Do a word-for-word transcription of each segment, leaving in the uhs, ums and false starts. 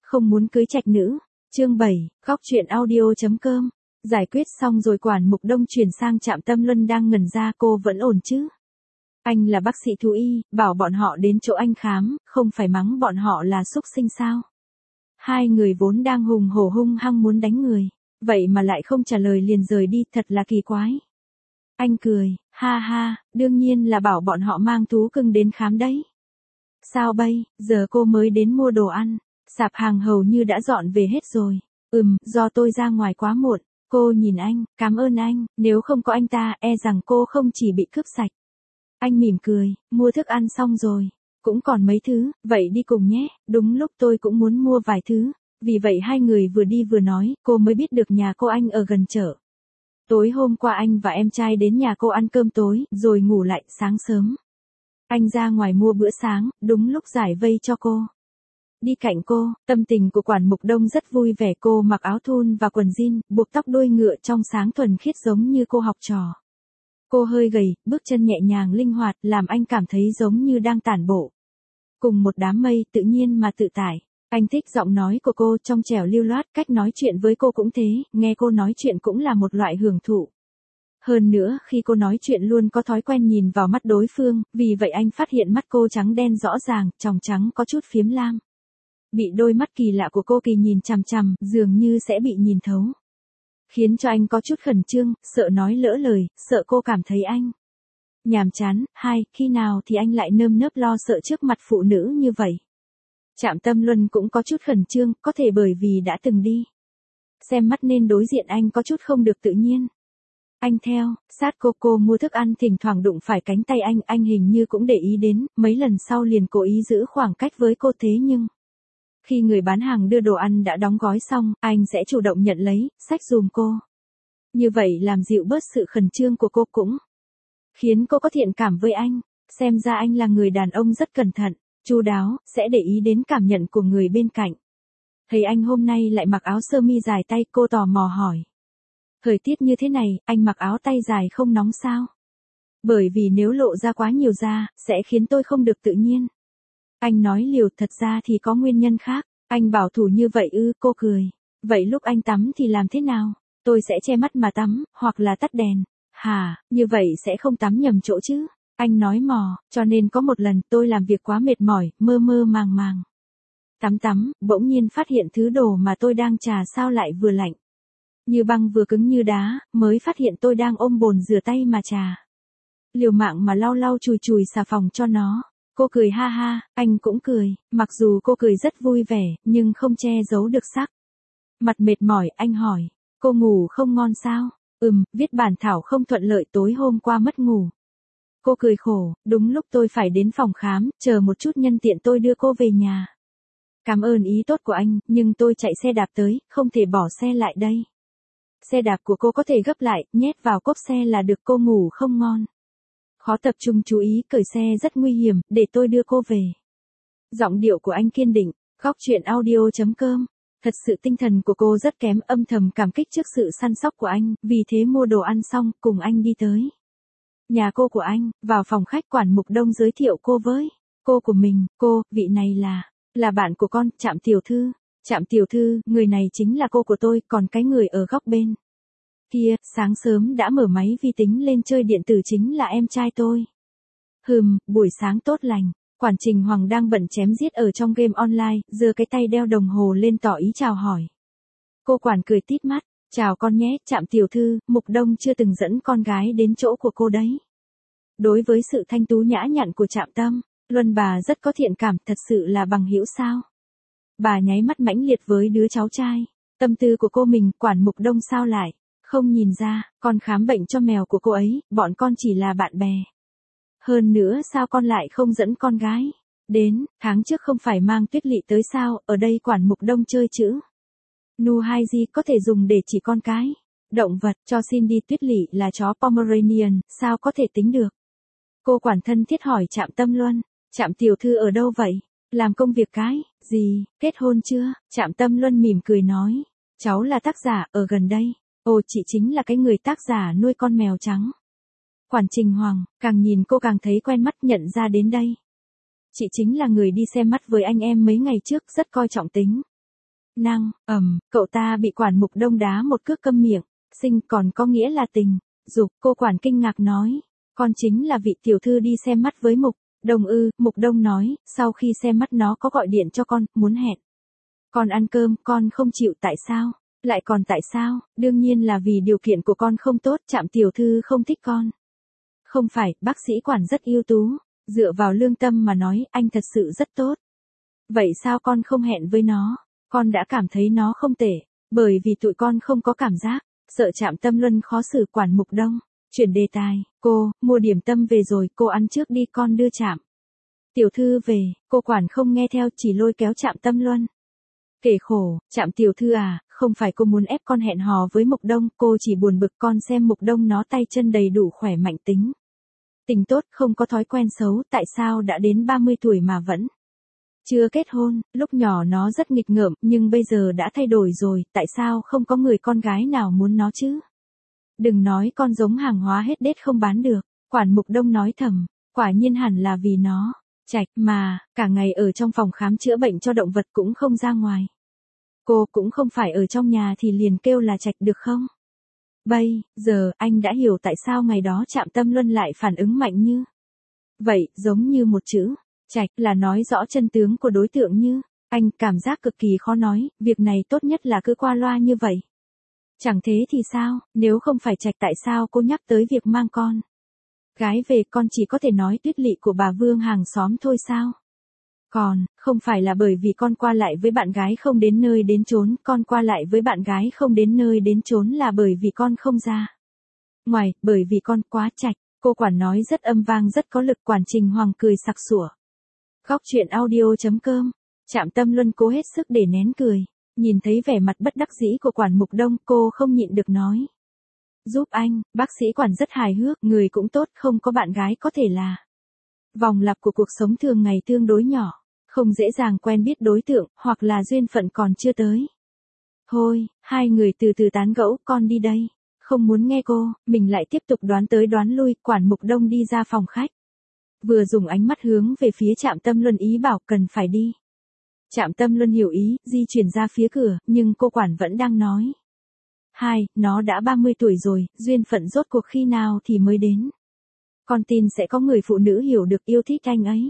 không muốn cưới trạch nữ. Chương bảy, góc truyện audio.com. Giải quyết xong rồi Quản Mục Đông chuyển sang Trạm Tâm Luân đang ngẩn ra, cô vẫn ổn chứ? Anh là bác sĩ thú y, bảo bọn họ đến chỗ anh khám, không phải mắng bọn họ là xúc sinh sao? Hai người vốn đang hùng hổ hung hăng muốn đánh người, vậy mà lại không trả lời liền rời đi, thật là kỳ quái. Anh cười, ha ha, đương nhiên là bảo bọn họ mang thú cưng đến khám đấy. Sao bây, giờ cô mới đến mua đồ ăn, sạp hàng hầu như đã dọn về hết rồi. Ừm, do tôi ra ngoài quá muộn. Cô nhìn anh, cảm ơn anh, nếu không có anh ta, e rằng cô không chỉ bị cướp sạch. Anh mỉm cười, mua thức ăn xong rồi, cũng còn mấy thứ, vậy đi cùng nhé, đúng lúc tôi cũng muốn mua vài thứ. Vì vậy hai người vừa đi vừa nói, cô mới biết được nhà cô anh ở gần chợ. Tối hôm qua anh và em trai đến nhà cô ăn cơm tối, rồi ngủ lại, sáng sớm. Anh ra ngoài mua bữa sáng, đúng lúc giải vây cho cô. Đi cạnh cô, tâm tình của Quản Mục Đông rất vui vẻ, cô mặc áo thun và quần jean, buộc tóc đuôi ngựa trong sáng thuần khiết giống như cô học trò. Cô hơi gầy, bước chân nhẹ nhàng linh hoạt, làm anh cảm thấy giống như đang tản bộ. Cùng một đám mây, tự nhiên mà tự tại. Anh thích giọng nói của cô, trong trẻo lưu loát, cách nói chuyện với cô cũng thế, nghe cô nói chuyện cũng là một loại hưởng thụ. Hơn nữa, khi cô nói chuyện luôn có thói quen nhìn vào mắt đối phương, vì vậy anh phát hiện mắt cô trắng đen rõ ràng, tròng trắng có chút phiếm lam. Bị đôi mắt kỳ lạ của cô kỳ nhìn chằm chằm, dường như sẽ bị nhìn thấu. Khiến cho anh có chút khẩn trương, sợ nói lỡ lời, sợ cô cảm thấy anh nhàm chán. Hai, khi nào thì anh lại nơm nớp lo sợ trước mặt phụ nữ như vậy? Trạm Tâm Luân cũng có chút khẩn trương, có thể bởi vì đã từng đi xem mắt nên đối diện anh có chút không được tự nhiên. Anh theo, sát cô cô mua thức ăn, thỉnh thoảng đụng phải cánh tay anh, anh hình như cũng để ý đến, mấy lần sau liền cố ý giữ khoảng cách với cô, thế nhưng khi người bán hàng đưa đồ ăn đã đóng gói xong, anh sẽ chủ động nhận lấy, xách giùm cô. Như vậy làm dịu bớt sự khẩn trương của cô, cũng khiến cô có thiện cảm với anh. Xem ra anh là người đàn ông rất cẩn thận, chu đáo, sẽ để ý đến cảm nhận của người bên cạnh. Thấy anh hôm nay lại mặc áo sơ mi dài tay, cô tò mò hỏi. Thời tiết như thế này, anh mặc áo tay dài không nóng sao? Bởi vì nếu lộ ra quá nhiều da, sẽ khiến tôi không được tự nhiên. Anh nói liều, thật ra thì có nguyên nhân khác. Anh bảo thủ như vậy ư? Cô cười. Vậy lúc anh tắm thì làm thế nào? Tôi sẽ che mắt mà tắm, hoặc là tắt đèn. Hả, như vậy sẽ không tắm nhầm chỗ chứ? Anh nói mò, cho nên có một lần tôi làm việc quá mệt mỏi, mơ mơ màng màng. Tắm tắm, bỗng nhiên phát hiện thứ đồ mà tôi đang chà sao lại vừa lạnh như băng vừa cứng như đá, mới phát hiện tôi đang ôm bồn rửa tay mà chà. Liều mạng mà lau lau chùi chùi xà phòng cho nó. Cô cười ha ha, anh cũng cười, mặc dù cô cười rất vui vẻ, nhưng không che giấu được sắc mặt mệt mỏi. Anh hỏi, cô ngủ không ngon sao? Ừm, viết bản thảo không thuận lợi, tối hôm qua mất ngủ. Cô cười khổ, đúng lúc tôi phải đến phòng khám, chờ một chút nhân tiện tôi đưa cô về nhà. Cảm ơn ý tốt của anh, nhưng tôi chạy xe đạp tới, không thể bỏ xe lại đây. Xe đạp của cô có thể gấp lại, nhét vào cốp xe là được. Cô ngủ không ngon, khó tập trung chú ý, cởi xe rất nguy hiểm, để tôi đưa cô về. Giọng điệu của anh kiên định. Góc truyện audio.com. Thật sự tinh thần của cô rất kém, âm thầm cảm kích trước sự săn sóc của anh, vì thế mua đồ ăn xong, cùng anh đi tới nhà cô của anh. Vào phòng khách, Quản Mục Đông giới thiệu cô với cô của mình. Cô, vị này là, là bạn của con, Trạm tiểu thư. Trạm tiểu thư, người này chính là cô của tôi, còn cái người ở góc bên kia, sáng sớm đã mở máy vi tính lên chơi điện tử chính là em trai tôi. Hừm, buổi sáng tốt lành. Quản Trình Hoàng đang bận chém giết ở trong game online, giơ cái tay đeo đồng hồ lên tỏ ý chào hỏi. Cô Quản cười tít mắt, chào con nhé, Trạm tiểu thư, Mục Đông chưa từng dẫn con gái đến chỗ của cô đấy. Đối với sự thanh tú nhã nhặn của Trạm Tâm Luân, bà rất có thiện cảm, thật sự là bằng hữu sao? Bà nháy mắt mãnh liệt với đứa cháu trai. Tâm tư của cô mình, Quản Mục Đông sao lại không nhìn ra? Con khám bệnh cho mèo của cô ấy, bọn con chỉ là bạn bè. Hơn nữa sao con lại không dẫn con gái đến? Tháng trước không phải mang Tuyết Lị tới sao? Ở đây Quản Mục Đông chơi chữ Nu hai G có thể dùng để chỉ con cái động vật, cho xin đi. Tuyết Lị là chó Pomeranian, sao có thể tính được? Cô Quản thân thiết hỏi Trạm Tâm Luân. Trạm tiểu thư ở đâu vậy? Làm công việc cái gì? Kết hôn chưa? Trạm Tâm Luân mỉm cười nói, cháu là tác giả ở gần đây. Ồ, chị chính là cái người tác giả nuôi con mèo trắng. Quản Trình Hoàng càng nhìn cô càng thấy quen mắt, nhận ra đến đây. Chị chính là người đi xem mắt với anh em mấy ngày trước, rất coi trọng tính Năng, ầm, cậu ta bị quản mục đông đá một cước câm miệng, sinh còn có nghĩa là tình. Dục, cô quản kinh ngạc nói, con chính là vị tiểu thư đi xem mắt với mục đông ư, mục đông nói, sau khi xem mắt nó có gọi điện cho con, muốn hẹn. Con ăn cơm, con không chịu tại sao? Lại còn tại sao? Đương nhiên là vì điều kiện của con không tốt, Trạm tiểu thư không thích con. Không phải, bác sĩ quản rất ưu tú, dựa vào lương tâm mà nói, anh thật sự rất tốt. Vậy sao con không hẹn với nó? Con đã cảm thấy nó không tệ, bởi vì tụi con không có cảm giác, sợ Trạm Tâm Luân khó xử quản mục đông. Chuyển đề tài, cô, mua điểm tâm về rồi, cô ăn trước đi con đưa Trạm tiểu thư về, cô quản không nghe theo chỉ lôi kéo Trạm Tâm Luân. Kể khổ, Trạm tiểu thư à, không phải cô muốn ép con hẹn hò với mục đông, cô chỉ buồn bực con xem mục đông nó tay chân đầy đủ khỏe mạnh tính. Tình tốt, không có thói quen xấu, tại sao đã đến ba mươi tuổi mà vẫn chưa kết hôn, lúc nhỏ nó rất nghịch ngợm, nhưng bây giờ đã thay đổi rồi, tại sao không có người con gái nào muốn nó chứ? Đừng nói con giống hàng hóa hết đét không bán được, quản mục đông nói thầm, quả nhiên hẳn là vì nó, Trạch mà, cả ngày ở trong phòng khám chữa bệnh cho động vật cũng không ra ngoài. Cô cũng không phải ở trong nhà thì liền kêu là Trạch được không? Bây giờ, anh đã hiểu tại sao ngày đó Trạm Tâm Luân lại phản ứng mạnh như vậy, giống như một chữ, Trạch là nói rõ chân tướng của đối tượng như, anh cảm giác cực kỳ khó nói, việc này tốt nhất là cứ qua loa như vậy. Chẳng thế thì sao, nếu không phải Trạch tại sao cô nhắc tới việc mang con gái về, con chỉ có thể nói tuyết lỵ của bà Vương hàng xóm thôi sao? Còn, không phải là bởi vì con qua lại với bạn gái không đến nơi đến chốn, con qua lại với bạn gái không đến nơi đến chốn là bởi vì con không ra ngoài, bởi vì con quá Trạch, cô quản nói rất âm vang rất có lực. Quản Trình Hoàng cười sặc sủa. Góc truyện audio.com, Trạm Tâm Luân cố hết sức để nén cười, nhìn thấy vẻ mặt bất đắc dĩ của quản mục đông, cô không nhịn được nói. Giúp anh, bác sĩ quản rất hài hước, người cũng tốt, không có bạn gái có thể là vòng lặp của cuộc sống thường ngày tương đối nhỏ, không dễ dàng quen biết đối tượng, hoặc là duyên phận còn chưa tới. Thôi, hai người từ từ tán gẫu, con đi đây. Không muốn nghe cô, mình lại tiếp tục đoán tới đoán lui, quản mục đông đi ra phòng khách. Vừa dùng ánh mắt hướng về phía Trạm Tâm Luân ý bảo cần phải đi. Trạm Tâm Luân hiểu ý, di chuyển ra phía cửa, nhưng cô quản vẫn đang nói. Hai, nó đã ba mươi tuổi rồi, duyên phận rốt cuộc khi nào thì mới đến. Con tin sẽ có người phụ nữ hiểu được yêu thích anh ấy.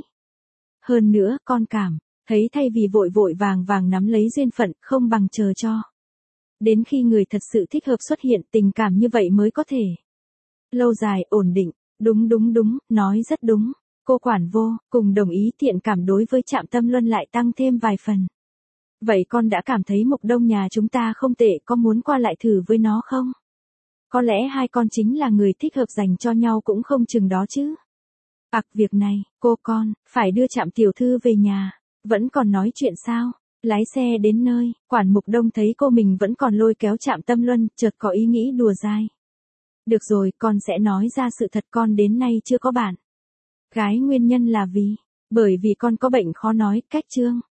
Hơn nữa, con cảm thấy thay vì vội vội vàng vàng nắm lấy duyên phận, không bằng chờ cho đến khi người thật sự thích hợp xuất hiện, tình cảm như vậy mới có thể lâu dài, ổn định. Đúng đúng đúng, nói rất đúng. Cô quản vô cùng đồng ý, thiện cảm đối với Trạm Tâm Luân lại tăng thêm vài phần. Vậy con đã cảm thấy mục đông nhà chúng ta không tệ, có muốn qua lại thử với nó không? Có lẽ hai con chính là người thích hợp dành cho nhau cũng không chừng đó chứ. Ặc, việc này, cô con, phải đưa Trạm tiểu thư về nhà. Vẫn còn nói chuyện sao? Lái xe đến nơi, quản mục đông thấy cô mình vẫn còn lôi kéo Trạm Tâm Luân, chợt có ý nghĩ đùa dai. Được rồi, con sẽ nói ra sự thật, con đến nay chưa có bạn gái, nguyên nhân là vì, bởi vì con có bệnh khó nói, cách trương.